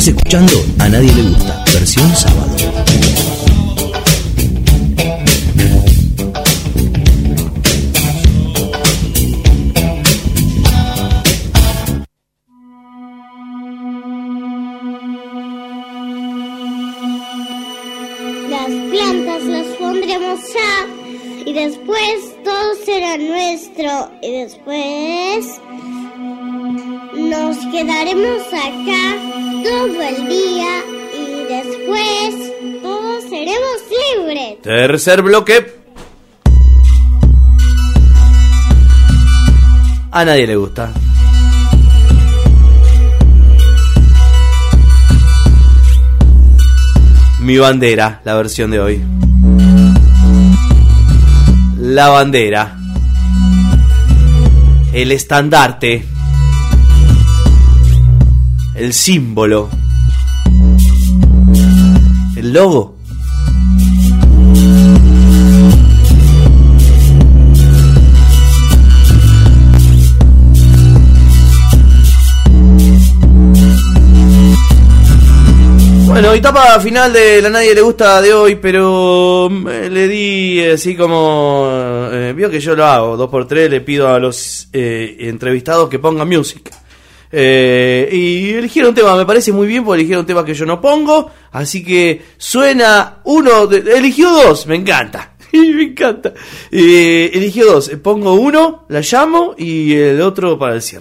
Estás escuchando A Nadie Le Gusta, versión sábado. Las plantas las pondremos ya y después todo será nuestro y después nos quedaremos acá todo el día y después todos seremos libres. Tercer bloque. A nadie le gusta. Mi bandera, la versión de hoy. La bandera. El estandarte. El símbolo. El logo. Bueno, etapa final de La Nadie Le Gusta de hoy, pero le di así como... vio que yo lo hago, 2x3, le pido a los entrevistados que pongan música. Y eligieron un tema, me parece muy bien, porque eligieron un tema que yo no pongo, así que suena uno, eligió dos, me encanta. Me encanta. Eligió dos, pongo uno, la llamo y el otro para el cierre.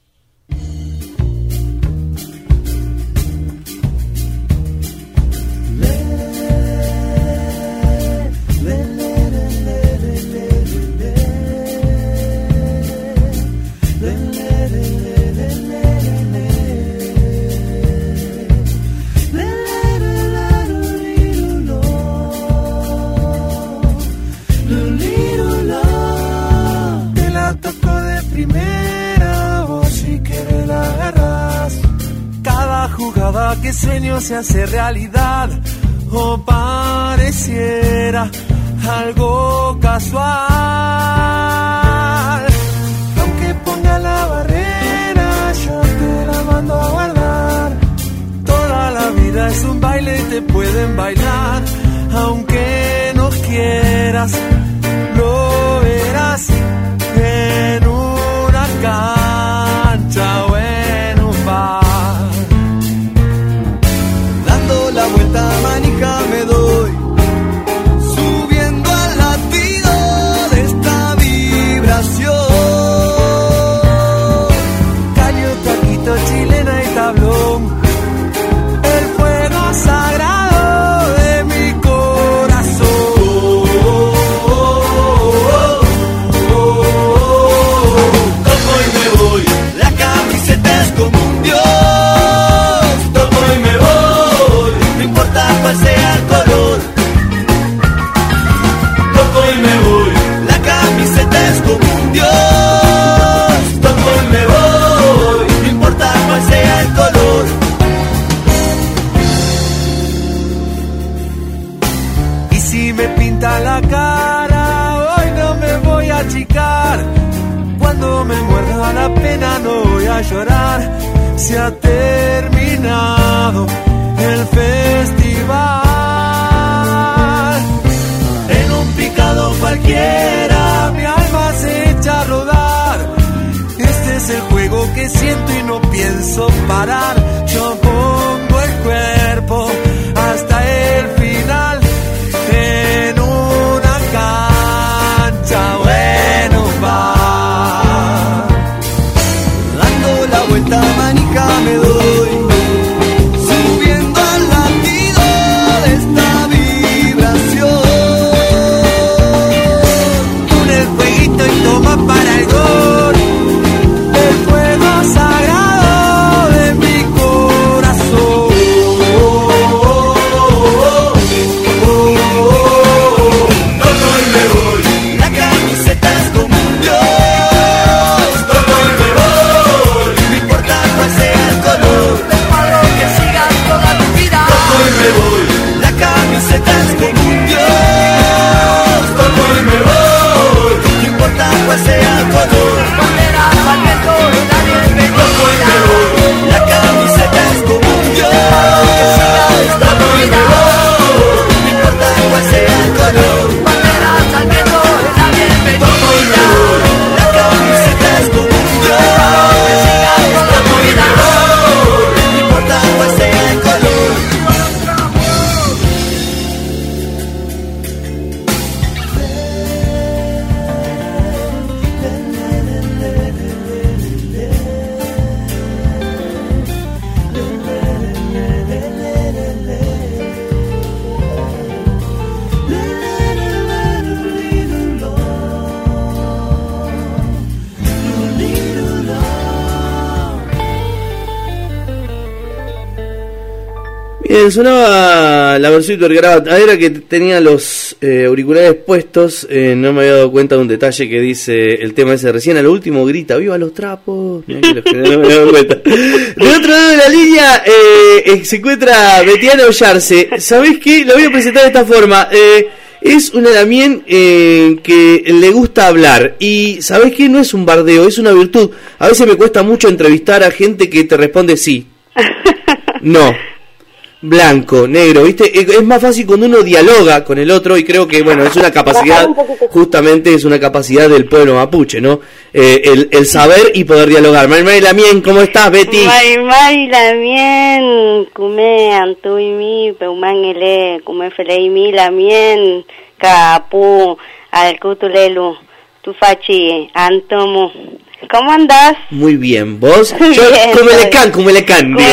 Que sueño se hace realidad o pareciera algo casual. Aunque ponga la barrera, yo te la mando a guardar. Toda la vida es un baile y te pueden bailar. Aunque no quieras, lo verás en una cancha o en un bar. La vuelta manija me doy, subiendo al latido de esta vibración. Caño, taquito, chilena y tablón, el fuego sagrado de mi corazón. Toco y me voy, la camiseta es como un dios. Toco y me voy, cual sea el color. Toco y me voy, la camiseta es como un dios. Toco y me voy, no importa cuál sea el color. Y si me pinta la cara, hoy no me voy a achicar. Cuando me muerda la pena no voy a llorar. Se ha terminado el festival. En un picado cualquiera mi alma se echa a rodar. Este es el juego que siento y no pienso parar. Yo pongo el cuerpo hasta el final, en una cancha o en un bar. Dando la vuelta manija me doy, subiendo al latido de esta vibración. Con el fueguito y toma para el gol, el fuego sagrado de mi corazón. Toco y me voy, la camiseta Bien, sonaba la versión hipergrabada. Era que tenía los auriculares puestos. No me había dado cuenta de un detalle que dice el tema ese recién. A lo último grita: ¡viva los trapos! Mirá que no me había dado cuenta. De otro lado de la línea se encuentra Betiana Ollarse. ¿Sabés qué? Lo voy a presentar de esta forma. Es una Damián que le gusta hablar. Y ¿sabés qué? No es un bardeo, es una virtud. A veces me cuesta mucho entrevistar a gente que te responde sí. No. Blanco, negro, ¿viste? Es más fácil cuando uno dialoga con el otro y creo que, bueno, es una capacidad, justamente es una capacidad del pueblo mapuche, ¿no? El saber y poder dialogar. Mari Lamien, ¿cómo estás, Betty? Mari Lamien, kume antuimi, peumangele, kume feleimi Lamien, kapu, alcutulelu, tufachi, antomu. ¿Cómo andás? Muy bien, ¿vos? Yo, Cumelecan. Cumelecan, muy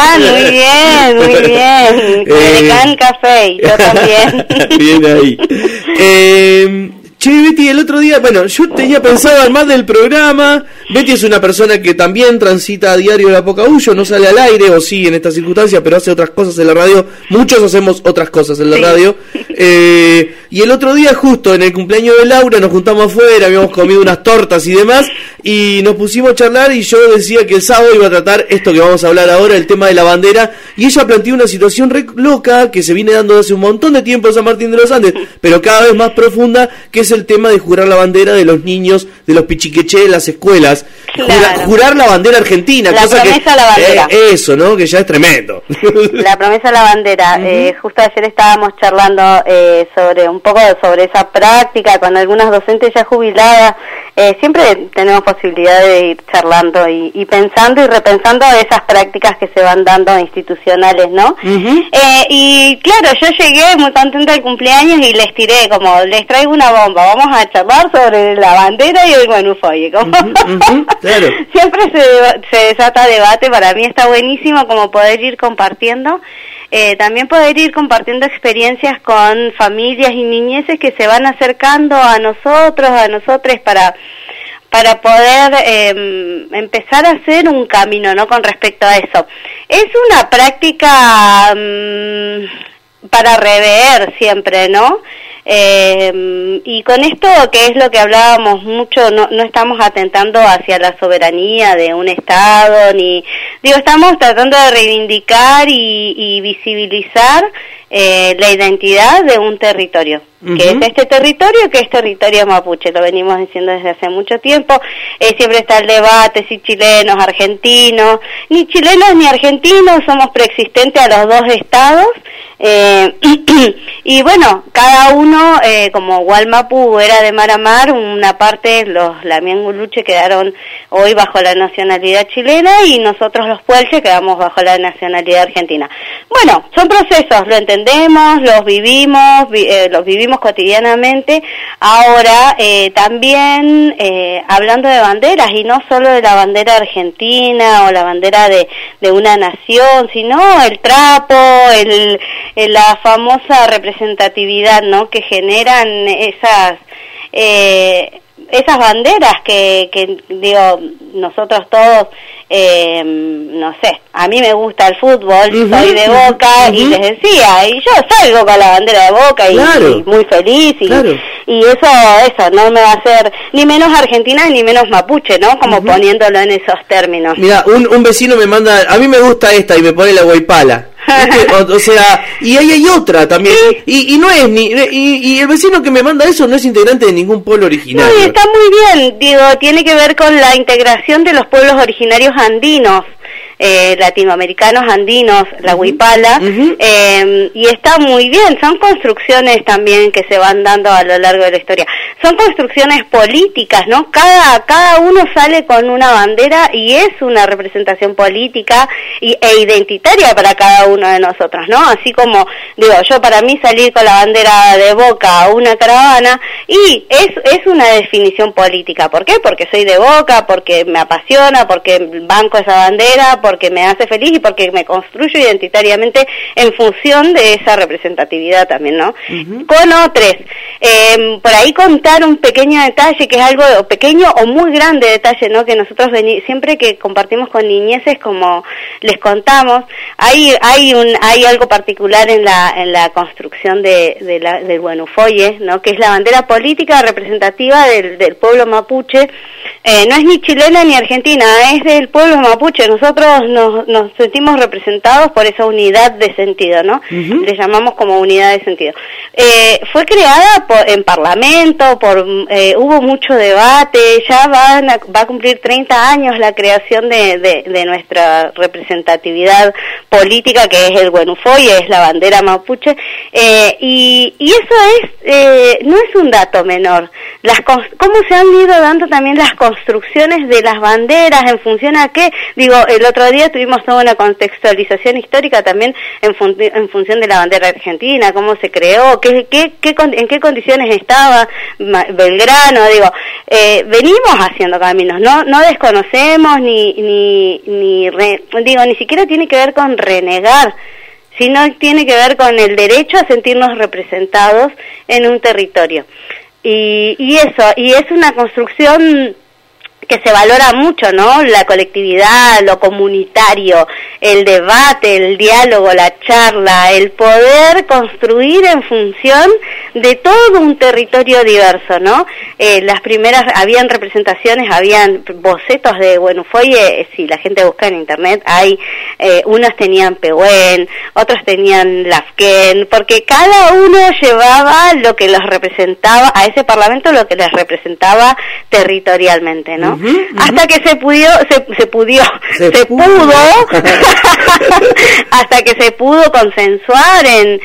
bien. Cumelecan café, yo también. Bien ahí. Che, Betty, el otro día, bueno, yo tenía pensado armar del programa. Betty es una persona que también transita a diario la Pocahuyo, no sale al aire, o sí, en estas circunstancias, pero hace otras cosas en la radio. Muchos hacemos otras cosas en la radio. Y el otro día, justo en el cumpleaños de Laura, nos juntamos afuera, habíamos comido unas tortas y demás, y nos pusimos a charlar, y yo decía que el sábado iba a tratar esto que vamos a hablar ahora, el tema de la bandera, y ella planteó una situación re loca, que se viene dando hace un montón de tiempo en San Martín de los Andes, pero cada vez más profunda, que es el tema de jurar la bandera de los niños, de los pichiqueché en las escuelas. Claro. Jurar la bandera argentina. La promesa a la bandera. Eso, ¿no? Que ya es tremendo. La promesa a la bandera. Justo ayer estábamos charlando sobre esa práctica con algunas docentes ya jubiladas. Siempre tenemos posibilidad de ir charlando y pensando y repensando esas prácticas que se van dando institucionales, ¿no? Y claro, yo llegué muy contenta del cumpleaños y les tiré como, les traigo una bomba, vamos a charlar sobre la bandera y el guanufoye. Claro. Siempre se desata debate, para mí está buenísimo como poder ir compartiendo. También poder ir compartiendo experiencias con familias y niñeces que se van acercando a nosotros, a nosotres, para poder empezar a hacer un camino, ¿no? Con respecto a eso. Es una práctica para rever siempre, ¿no? Y con esto, que es lo que hablábamos mucho, no estamos atentando hacia la soberanía de un Estado, estamos tratando de reivindicar y visibilizar la identidad de un territorio, que es este territorio, que es territorio mapuche, lo venimos diciendo desde hace mucho tiempo. Siempre está el debate si chilenos, argentinos, ni chilenos ni argentinos, somos preexistentes a los dos estados, y bueno, cada uno, como Gualmapu era de mar a mar, una parte, los Lamianguluche quedaron hoy bajo la nacionalidad chilena y nosotros los Puelche quedamos bajo la nacionalidad argentina. Bueno, son procesos, lo entendemos, los vivimos cotidianamente. Ahora, también hablando de banderas, y no solo de la bandera argentina o la bandera de una nación, sino el trapo, la famosa representatividad, ¿no? Que generan esas banderas que digo, nosotros todos, no sé, a mí me gusta el fútbol, soy de Boca, y les decía, y yo salgo con la bandera de Boca y muy feliz, y eso no me va a hacer ni menos argentina ni menos mapuche, ¿no? Como poniéndolo en esos términos. Mira, un vecino me manda, a mí me gusta esta, y me pone la guaypala. O sea, y ahí hay otra también, y no es y el vecino que me manda eso no es integrante de ningún pueblo originario. No, y está muy bien, digo, tiene que ver con la integración de los pueblos originarios andinos, latinoamericanos andinos, la huipala, y está muy bien. Son construcciones también que se van dando a lo largo de la historia, son construcciones políticas, ¿no? Cada uno sale con una bandera y es una representación política e identitaria para cada uno de nosotros, ¿no? Así como, digo, yo para mí salir con la bandera de Boca a una caravana, y es una definición política. ¿Por qué? Porque soy de Boca, porque me apasiona, porque banco esa bandera, porque me hace feliz y porque me construyo identitariamente en función de esa representatividad también, ¿no? Con otros, por ahí contar un pequeño detalle que es algo pequeño o muy grande detalle, ¿no? Que nosotros siempre que compartimos con niñeces, como les contamos, hay algo particular en la construcción del Buenufoye, ¿no? Que es la bandera política representativa del pueblo mapuche. No es ni chilena ni argentina, es del pueblo mapuche. Nosotros nos sentimos representados por esa unidad de sentido, ¿no? Le llamamos como unidad de sentido. Fue creada en parlamento, hubo mucho debate, ya va a cumplir 30 años la creación de nuestra representatividad política, que es el Buenufoye, es la bandera mapuche, y eso no es un dato menor. Cómo se han ido dando también las construcciones de las banderas en función a qué. Digo, el otro día tuvimos toda una contextualización histórica también en función de la bandera argentina, cómo se creó, en qué condiciones estaba Belgrano. Digo, venimos haciendo caminos, no desconocemos ni siquiera tiene que ver con renegar, sino tiene que ver con el derecho a sentirnos representados en un territorio. Y es una construcción que se valora mucho, ¿no? La colectividad, lo comunitario, el debate, el diálogo, la charla, el poder construir en función de todo un territorio diverso, ¿no? Las primeras, habían representaciones, habían bocetos de Buenufoye, si la gente busca en internet, unos tenían Pehuen, otros tenían Lafken, porque cada uno llevaba lo que los representaba, a ese parlamento lo que les representaba territorialmente, ¿no? Hasta que se pudo hasta que se pudo consensuar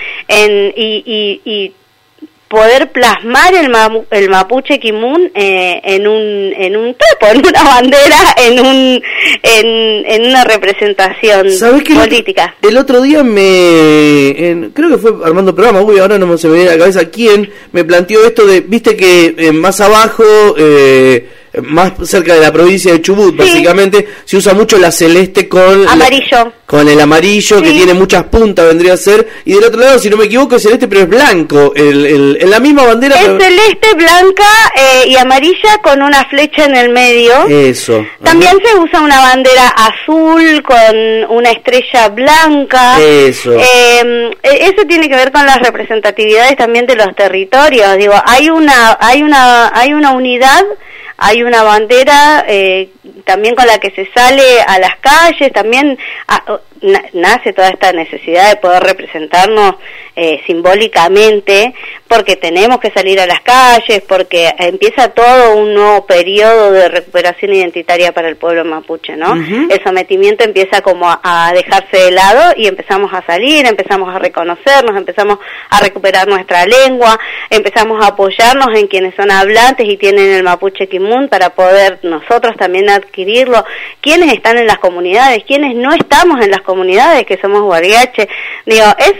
y poder plasmar el mapuche quimun en un topo, en una bandera, en una representación política. El otro día creo que fue armando programa, ahora no se me viene a la cabeza quién me planteó esto de, viste que más abajo, más cerca de la provincia de Chubut, básicamente, se usa mucho la celeste con amarillo. Con el amarillo, que tiene muchas puntas, vendría a ser, y del otro lado, si no me equivoco, es celeste, pero es blanco, en la misma bandera. Es celeste, blanca y amarilla con una flecha en el medio. Eso. También se usa una bandera azul con una estrella blanca. Eso. Eso tiene que ver con las representatividades también de los territorios. Digo, hay una unidad. Hay una bandera también con la que se sale a las calles, también nace toda esta necesidad de poder representarnos simbólicamente, porque tenemos que salir a las calles, porque empieza todo un nuevo periodo de recuperación identitaria para el pueblo mapuche, ¿no? El sometimiento empieza como a dejarse de lado y empezamos a salir, empezamos a reconocernos, empezamos a recuperar nuestra lengua, empezamos a apoyarnos en quienes son hablantes y tienen el mapuche quimun para poder nosotros también adquirirlo, quienes están en las comunidades, quienes no estamos en las comunidades, que somos huarguiache. Digo,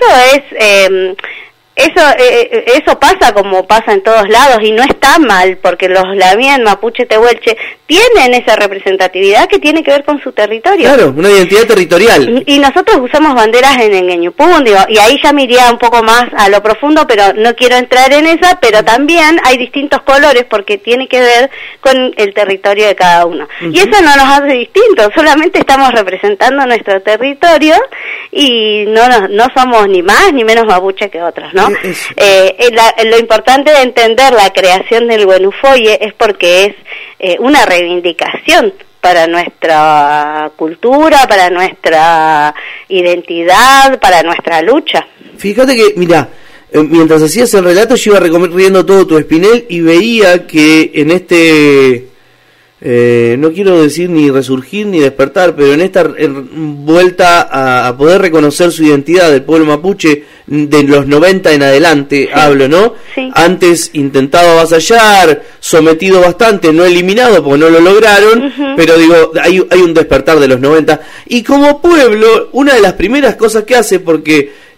eso pasa como pasa en todos lados y no está mal, porque los lamien, mapuche, tehuelche tienen esa representatividad que tiene que ver con su territorio. Claro, una identidad territorial. Y nosotros usamos banderas en Ñuñupún, digo, y ahí ya me iría un poco más a lo profundo, pero no quiero entrar en esa, pero también hay distintos colores porque tiene que ver con el territorio de cada uno. Y eso no nos hace distintos, solamente estamos representando nuestro territorio y no somos ni más ni menos mapuche que otros, ¿no? Lo importante de entender la creación del Buenufoye es porque es una reivindicación para nuestra cultura, para nuestra identidad, para nuestra lucha. Fíjate que, mirá, mientras hacías el relato yo iba recorriendo todo tu espinel y veía que en este... no quiero decir ni resurgir ni despertar, pero en esta vuelta a poder reconocer su identidad del pueblo mapuche de los 90 en adelante, hablo, ¿no? Sí. Antes intentado avasallar, sometido bastante, no eliminado porque no lo lograron, pero digo, hay un despertar de los 90. Y como pueblo, una de las primeras cosas que hace, porque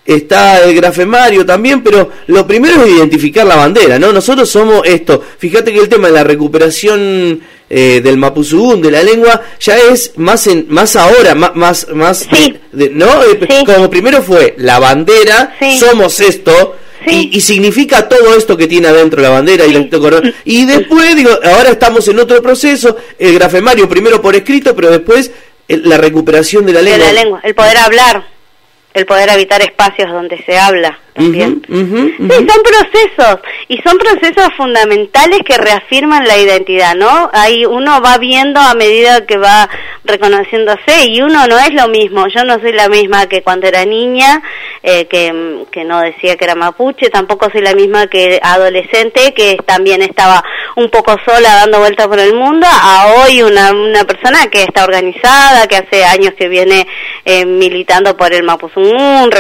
está el grafemario también, pero lo primero es identificar la bandera, ¿no? Nosotros somos esto. Fíjate que el tema de la recuperación del mapuzungún, de la lengua, ya es más ahora, más sí. ¿no? Sí. Como primero fue la bandera, sí. Somos esto. Sí. Y significa todo esto que tiene adentro la bandera, sí. Y después, digo, ahora estamos en otro proceso, el grafemario primero por escrito, pero después la recuperación de la lengua. De la lengua, el poder hablar, el poder habitar espacios donde se habla también. Sí, son procesos, y son procesos fundamentales que reafirman la identidad, ¿no? Ahí uno va viendo a medida que va reconociéndose, y uno no es lo mismo. Yo no soy la misma que cuando era niña, que no decía que era mapuche, tampoco soy la misma que adolescente, que también estaba un poco sola dando vueltas por el mundo, a hoy una persona que está organizada, que hace años que viene militando por el mapuzungún,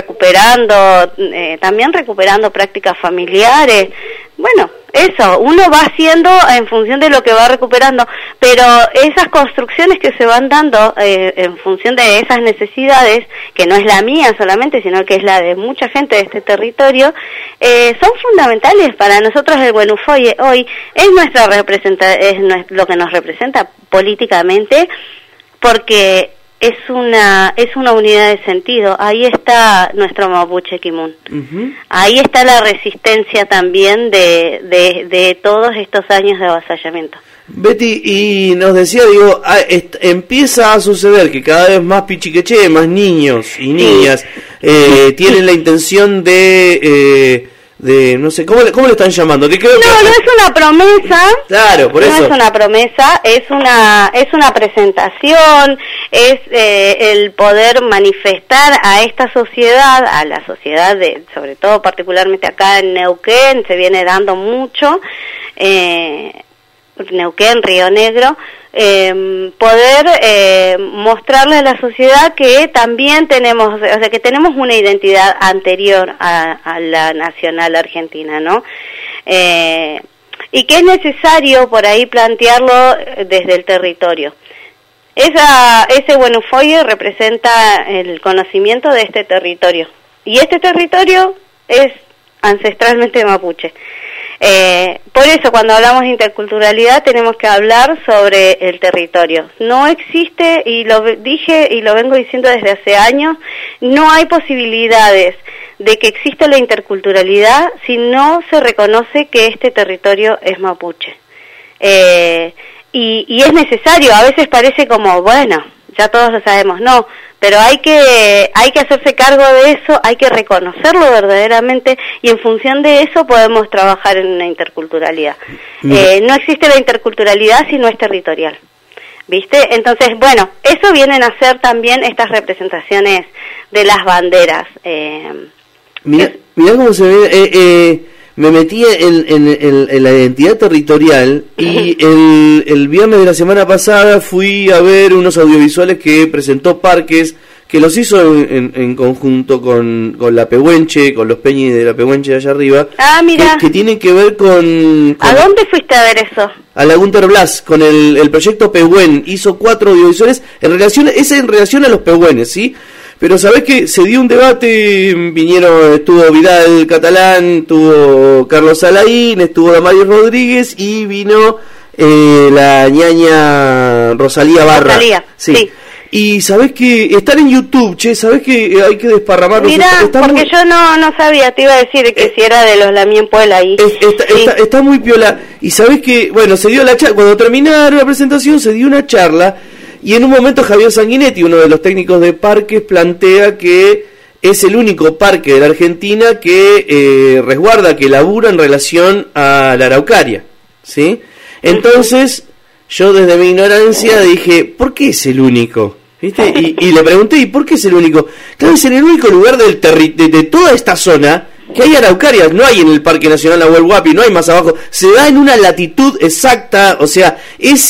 también recuperando prácticas familiares. Bueno, eso, uno va haciendo en función de lo que va recuperando, pero esas construcciones que se van dando en función de esas necesidades, que no es la mía solamente, sino que es la de mucha gente de este territorio, son fundamentales para nosotros. El Güenufoye hoy es lo que nos representa políticamente, porque es una unidad de sentido. Ahí está nuestro mapuche Kimun. Ahí está la resistencia también de todos estos años de avasallamiento. Betty, y nos decía, digo, empieza a suceder que cada vez más pichiqueche, más niños y niñas tienen la intención de no sé, ¿cómo le están llamando? No es una promesa. Claro, por eso. No es una promesa, es una presentación, es el poder manifestar a esta sociedad, a la sociedad sobre todo particularmente acá en Neuquén, se viene dando mucho, Neuquén, Río Negro, poder mostrarle a la sociedad que también tenemos, que tenemos una identidad anterior a la nacional argentina, ¿no? Y que es necesario por ahí plantearlo desde el territorio. Ese Güenufoye representa el conocimiento de este territorio, y este territorio es ancestralmente mapuche. Por eso cuando hablamos de interculturalidad tenemos que hablar sobre el territorio. No existe, y lo dije y lo vengo diciendo desde hace años, no hay posibilidades de que exista la interculturalidad si no se reconoce que este territorio es mapuche. Y es necesario, a veces parece como, bueno, ya todos lo sabemos, no, pero hay que hacerse cargo de eso, hay que reconocerlo verdaderamente, y en función de eso podemos trabajar en una interculturalidad. No existe la interculturalidad si no es territorial, ¿viste? Entonces, bueno, eso vienen a ser también estas representaciones de las banderas. Mirá cómo se ve. Me metí en la identidad territorial, y el viernes de la semana pasada fui a ver unos audiovisuales que presentó Parques, que los hizo en conjunto con la Pehuenche, con los Peñis de la Pehuenche de allá arriba. Ah, mira. Que tienen que ver con ¿A dónde fuiste a ver eso? A la Gunter Blas, con el proyecto Pehuen. Hizo 4 audiovisuales en relación a los pehuenes, ¿sí? Pero sabés que se dio un debate, estuvo Vidal Catalán, estuvo Carlos Alain, estuvo Damaris Rodríguez, y vino la ñaña Rosalía Barra. Rosalía, sí. Y sabés que están en YouTube, sabés que hay que desparramarlos. Mirá, porque yo no sabía, te iba a decir que si era de los Lamien Puel ahí. Está muy piola. Y sabés que, bueno, se dio la charla, cuando terminaron la presentación se dio una charla. Y en un momento Javier Sanguinetti, uno de los técnicos de Parques, plantea que es el único parque de la Argentina que resguarda, que labura en relación a la araucaria, ¿sí? Entonces, yo desde mi ignorancia dije, ¿por qué es el único? ¿Viste? Y le pregunté, ¿y por qué es el único? Claro, es en el único lugar de toda esta zona que hay araucarias. No hay en el Parque Nacional Nahuel Huapi, no hay más abajo. Se da en una latitud exacta, o sea,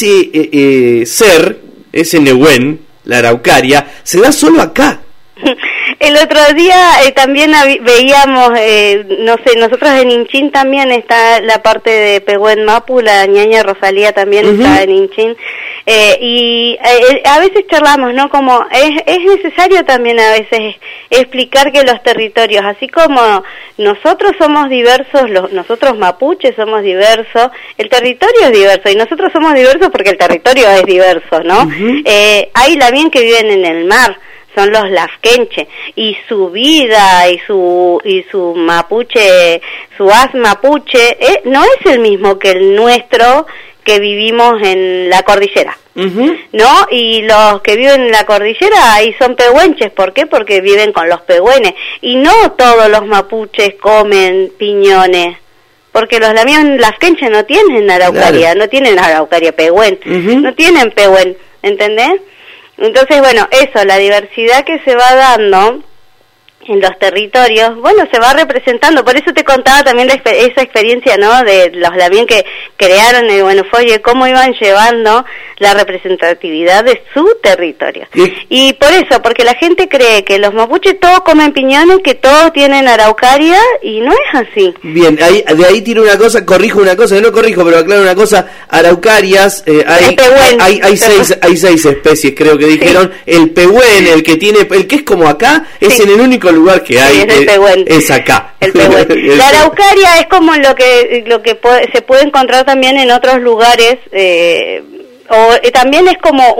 ese Nehuen, la araucaria, se da solo acá. El otro día también veíamos, nosotros en Inchín también está la parte de Pehuen Mapu, la ñaña Rosalía también está en Inchín, A veces charlamos, ¿no? Como es necesario también a veces explicar que los territorios, así como nosotros somos diversos, nosotros mapuches somos diversos, el territorio es diverso y nosotros somos diversos porque el territorio es diverso, ¿no? Uh-huh. Hay también que viven en el mar, son los lafkenche, y su vida y su mapuche, su haz mapuche, no es el mismo que el nuestro que vivimos en la cordillera, uh-huh, ¿no? Y los que viven en la cordillera ahí son pehuenches, ¿por qué? Porque viven con los pehuenes, y no todos los mapuches comen piñones, porque los lafkenche no tienen araucaria, claro, no tienen araucaria pehuen, uh-huh, no tienen pehuen, ¿entendés? Entonces, bueno, eso, la diversidad que se va dando en los territorios, bueno, se va representando. Por eso te contaba también esa experiencia, ¿no?, de los Lamien que crearon el Buenofoye, cómo iban llevando la representatividad de su territorio. Y por eso, porque la gente cree que los mapuches todos comen piñones, que todos tienen araucaria, y no es así. Bien, de ahí tiro una cosa, corrijo una cosa, no corrijo, pero aclaro una cosa, araucarias, hay 6 especies, creo que dijeron, sí. El pehuen, el que es como acá, es sí, en el único lugar que hay, sí, es acá. El la araucaria es como lo que se puede encontrar también en otros lugares, también es como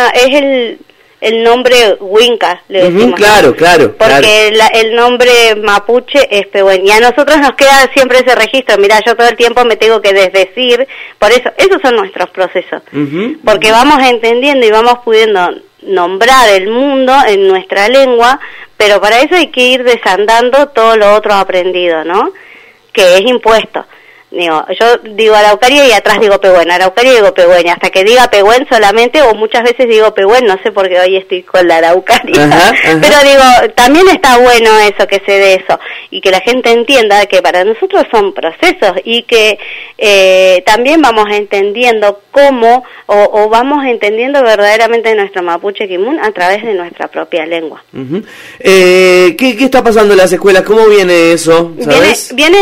el nombre Huinca, le decimos. Uh-huh, claro. Porque el nombre mapuche es pehuen. Y a nosotros nos queda siempre ese registro. Mirá, yo todo el tiempo me tengo que desdecir. Por eso, esos son nuestros procesos. Uh-huh, porque vamos entendiendo y vamos pudiendo nombrar el mundo en nuestra lengua, pero para eso hay que ir desandando todo lo otro aprendido, ¿no? Que es impuesto. Yo digo araucaria y atrás digo pehuen, araucaria y digo pehuen, hasta que diga pehuen solamente, o muchas veces digo pehuen, no sé por qué hoy estoy con la araucaria, ajá. Pero digo, también está bueno eso, que se dé eso, y que la gente entienda que para nosotros son procesos, y que también vamos entendiendo cómo, o vamos entendiendo verdaderamente nuestro mapuche quimun a través de nuestra propia lengua. Uh-huh. ¿Qué está pasando en las escuelas? ¿Cómo viene eso? ¿Sabes? Viene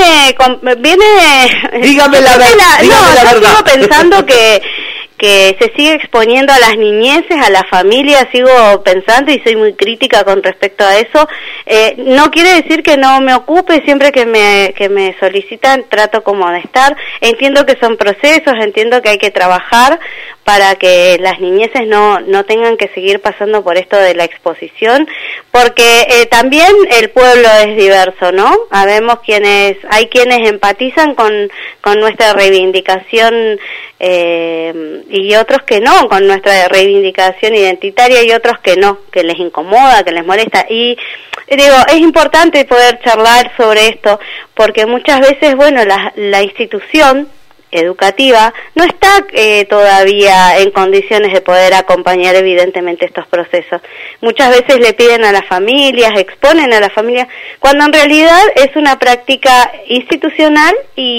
Dígame la verdad. Yo sigo pensando que se sigue exponiendo a las niñeces, a la familia, sigo pensando y soy muy crítica con respecto a eso. No quiere decir que no me ocupe, siempre que me solicitan trato como de estar. Entiendo que son procesos, entiendo que hay que trabajar para que las niñeces no tengan que seguir pasando por esto de la exposición, porque también el pueblo es diverso, ¿no? Hay quienes empatizan con nuestra reivindicación y otros que no, con nuestra reivindicación identitaria, y otros que no, que les incomoda, que les molesta. Y digo, es importante poder charlar sobre esto, porque muchas veces, bueno, la institución educativa no está todavía en condiciones de poder acompañar evidentemente estos procesos. Muchas veces le piden a las familias, exponen a las familias, cuando en realidad es una práctica institucional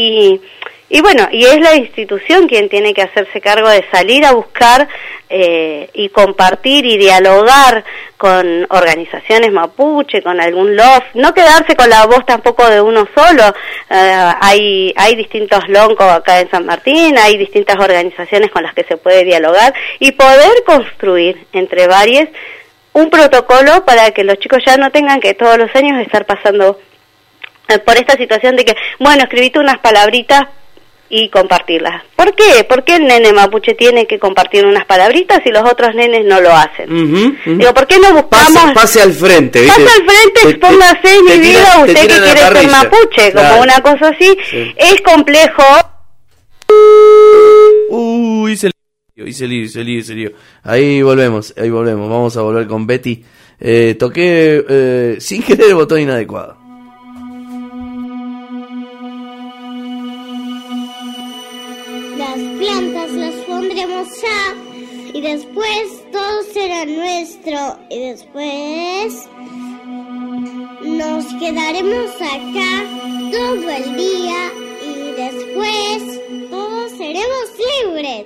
y bueno, y es la institución quien tiene que hacerse cargo de salir a buscar y compartir y dialogar con organizaciones mapuche, con algún LOF, no quedarse con la voz tampoco de uno solo. Hay distintos loncos acá en San Martín, hay distintas organizaciones con las que se puede dialogar y poder construir entre varias un protocolo para que los chicos ya no tengan que todos los años estar pasando por esta situación de que, bueno, escribiste unas palabritas y compartirlas. ¿Por qué? ¿Por qué el nene mapuche tiene que compartir unas palabritas y los otros nenes no lo hacen? Uh-huh, uh-huh. Digo, ¿por qué no buscamos... Pase al frente, ¿viste? Pase al frente, expóngase en mi vida, usted que quiere ser mapuche, claro, como una cosa así. Sí. Es complejo. Hice lío. Ahí volvemos. Vamos a volver con Betty. Toqué sin querer el botón inadecuado. Plantas las pondremos ya, y después todo será nuestro, y después nos quedaremos acá todo el día, y después todos seremos libres.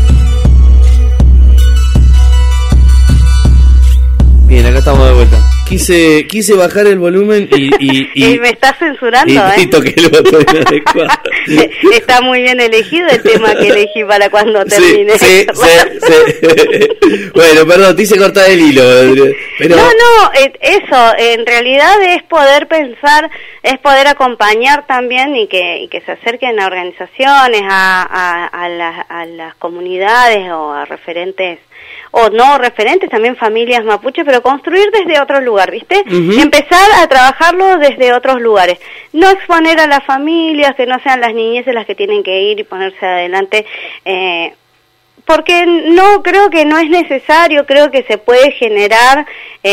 Bien, acá estamos de vuelta. quise bajar el volumen y me estás censurando, y toqué el botón inadecuado. Está muy bien elegido el tema que elegí para cuando termine. Sí. Bueno, perdón, te hice cortar el hilo. Pero... No, eso, en realidad es poder pensar, es poder acompañar también y que se acerquen a organizaciones, a las comunidades o a referentes o no referentes, también familias mapuche, pero construir desde otro lugar, ¿viste? Uh-huh. Empezar a trabajarlo desde otros lugares. No exponer a las familias, que no sean las niñeces las que tienen que ir y ponerse adelante, porque no creo que no es necesario, creo que se puede generar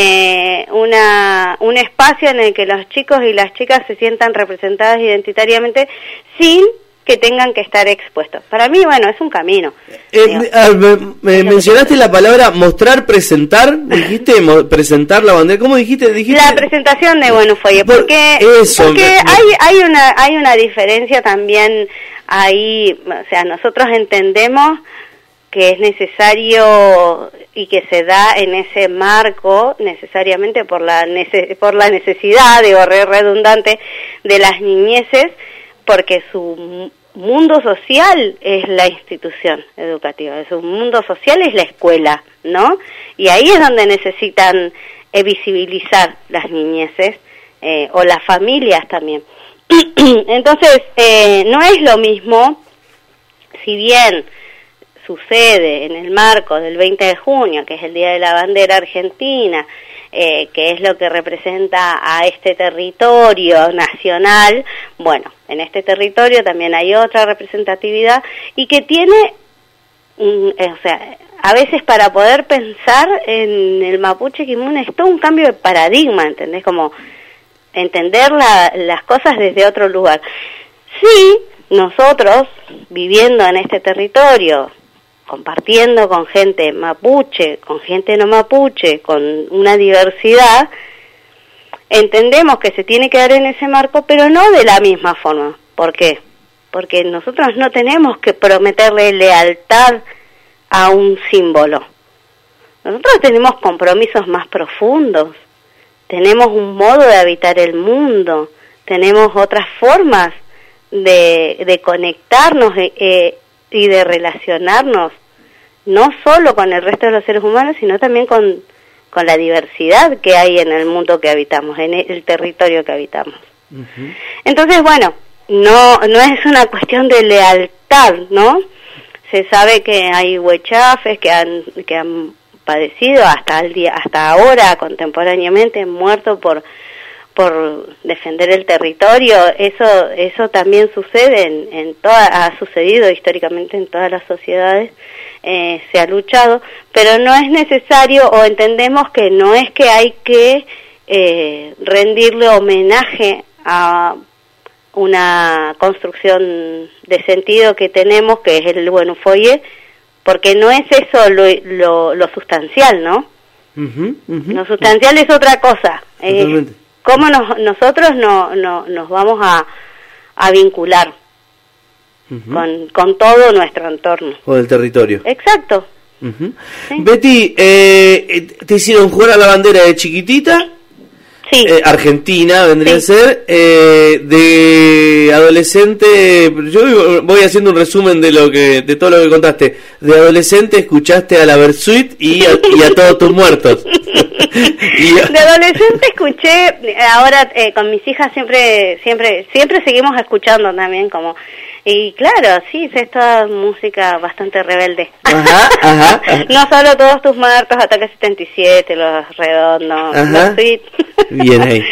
un espacio en el que los chicos y las chicas se sientan representadas identitariamente sin que tengan que estar expuestos. Para mí, bueno, es un camino. Mencionaste la palabra mostrar, presentar, dijiste presentar la bandera. ¿Cómo dijiste? La presentación de Bueno Fuelle, porque hay una diferencia también ahí, o sea, nosotros entendemos que es necesario y que se da en ese marco necesariamente por la necesidad, digo, redundante, de las niñeces, porque su mundo social es la institución educativa, su mundo social es la escuela, ¿no? Y ahí es donde necesitan visibilizar las niñeces o las familias también. Entonces, no es lo mismo, si bien sucede en el marco del 20 de junio, que es el Día de la Bandera Argentina, que es lo que representa a este territorio nacional, bueno, en este territorio también hay otra representatividad y que tiene, o sea, a veces para poder pensar en el mapuche Quimun es todo un cambio de paradigma, ¿entendés? Como entender las cosas desde otro lugar. Sí, nosotros, viviendo en este territorio, compartiendo con gente mapuche, con gente no mapuche, con una diversidad, entendemos que se tiene que dar en ese marco, pero no de la misma forma. ¿Por qué? Porque nosotros no tenemos que prometerle lealtad a un símbolo. Nosotros tenemos compromisos más profundos, tenemos un modo de habitar el mundo, tenemos otras formas de conectarnos y de relacionarnos, no solo con el resto de los seres humanos, sino también con la diversidad que hay en el mundo que habitamos, en el territorio que habitamos. Uh-huh. Entonces, bueno, no es una cuestión de lealtad, ¿no? Se sabe que hay huechafes que han padecido hasta ahora, contemporáneamente, muerto por defender el territorio. Eso también sucede ha sucedido históricamente en todas las sociedades, se ha luchado, pero no es necesario, o entendemos que no es que hay que rendirle homenaje a una construcción de sentido que tenemos, que es el Bueno Fuelle, porque no es eso lo sustancial, ¿no? Uh-huh, uh-huh. Lo sustancial es otra cosa. ¿Cómo nosotros nos vamos a vincular uh-huh. con todo nuestro entorno? Con el territorio. Exacto. Uh-huh. Sí. Betty, ¿te hicieron jugar a la bandera de chiquitita? Sí. Argentina vendría a ser, de adolescente, yo voy haciendo un resumen de todo lo que contaste. De adolescente escuchaste a la Versuit y a todos tus muertos. De adolescente escuché, ahora con mis hijas siempre seguimos escuchando también, como, y claro, sí, es toda música bastante rebelde. Ajá. No solo Todos tus muertos, Ataque 77, Los Redondos, Los Sweet. Bien ahí.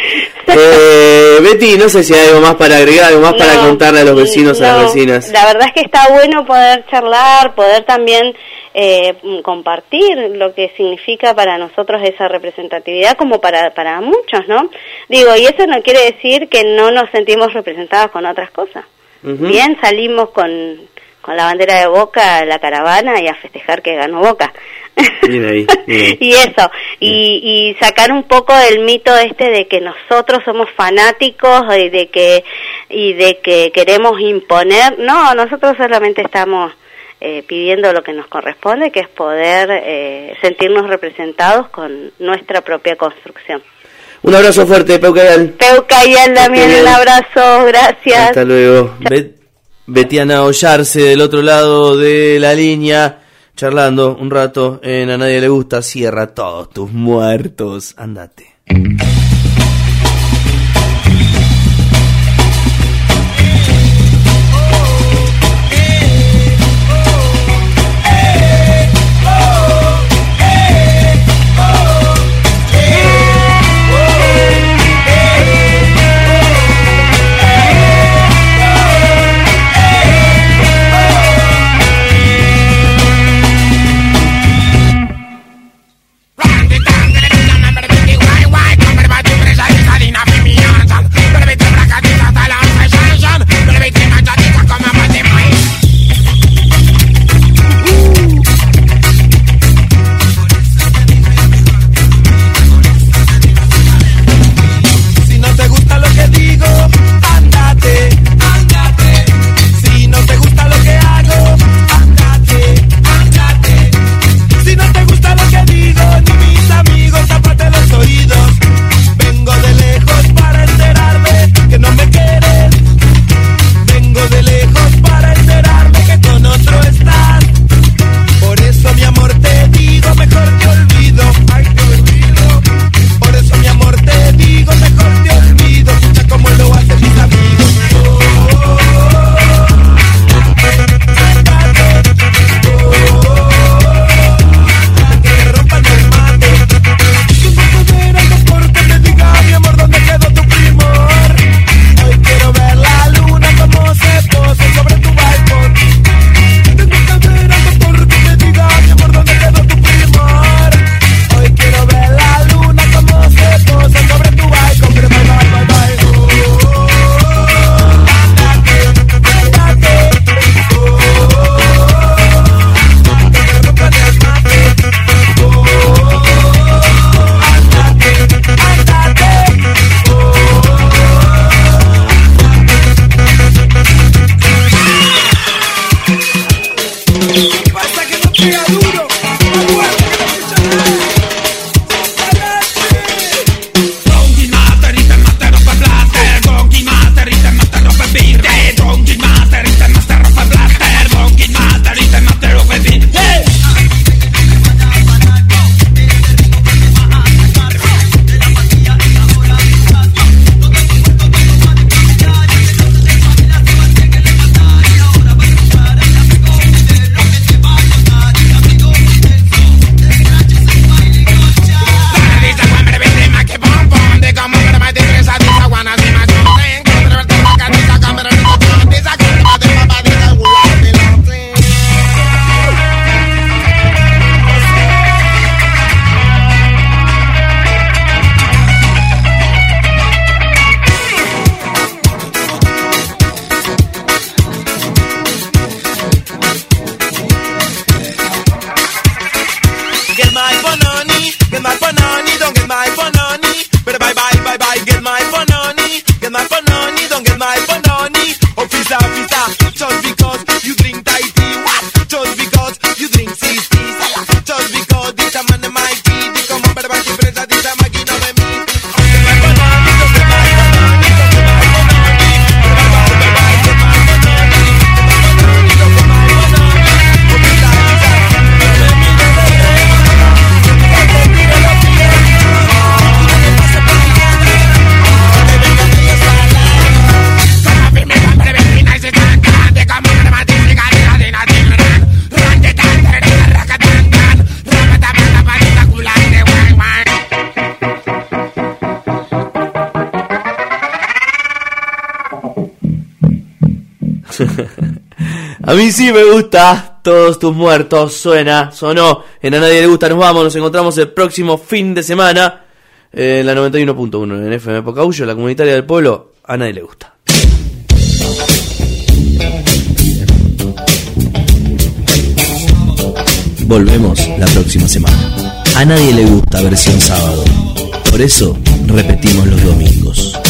Betty, no sé si hay algo más para agregar, algo más para contarle a los vecinos, a las vecinas. La verdad es que está bueno poder charlar, poder también compartir lo que significa para nosotros esa representatividad, como para muchos, ¿no? Digo, y eso no quiere decir que no nos sentimos representados con otras cosas. Uh-huh. Bien, salimos con la bandera de Boca a la caravana y a festejar que ganó Boca. Bien ahí, bien. Y eso, y sacar un poco el mito de que nosotros somos fanáticos y de que queremos imponer. No, nosotros solamente estamos pidiendo lo que nos corresponde, que es poder sentirnos representados con nuestra propia construcción. Un abrazo fuerte, Peucayal. Peucayal también, un abrazo, gracias. Hasta luego. Betiana Ollarse del otro lado de la línea, charlando un rato en A Nadie Le Gusta. Cierra todos tus muertos. Andate. A mí sí me gusta Todos tus muertos. Sonó en A Nadie Le Gusta. Nos vamos, nos encontramos el próximo fin de semana en la 91.1 en FM Pocahuyo, la comunitaria del pueblo. A Nadie Le Gusta. Volvemos la próxima semana. A Nadie Le Gusta versión sábado. Por eso repetimos los domingos.